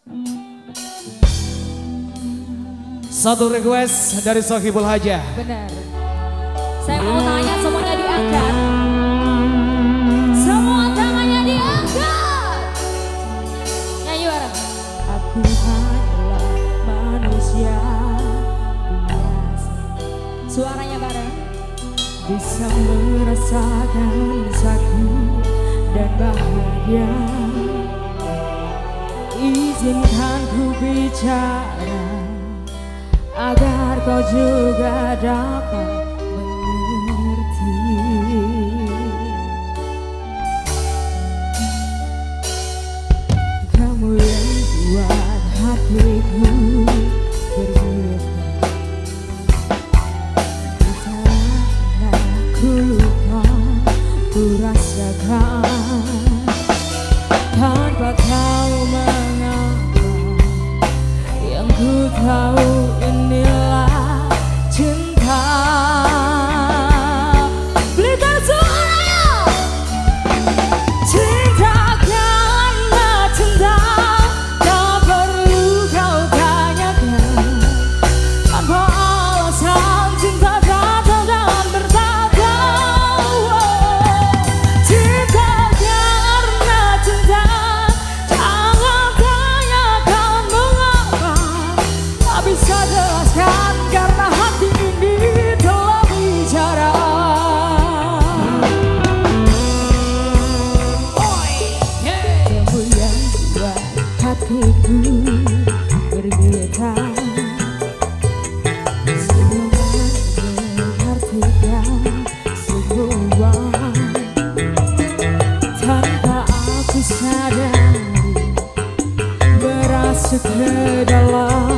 Satu request dari Sohibul Hajah. Benar. Saya mau tanya semuanya diangkat. Semua tangannya diangkat. Nyanyi bareng. Aku hanyalah manusia biasa. Suaranya bareng. Bisa merasakan sakit dan bahagia. Izinkan ku bicara agar kau juga dapat mengerti. Kamu yang buat hatiku bergetar. Karena ku lupa, ku rasakan tanpa kau mengapa. Yang ku tahu inilah cinta. Blitar suaranya. Cinta karena cinta, tak perlu kau tanyakan. Tanpa alasan cinta datang dan bertata. Cinta karena cinta, jangan tanyakan mengapa. Tak bisa jelaskan karena hati ini telah bicara. Kamu yang buat hatiku bergetar. Semua mengartikan semua tanpa aku sadari, merasuk ke dalam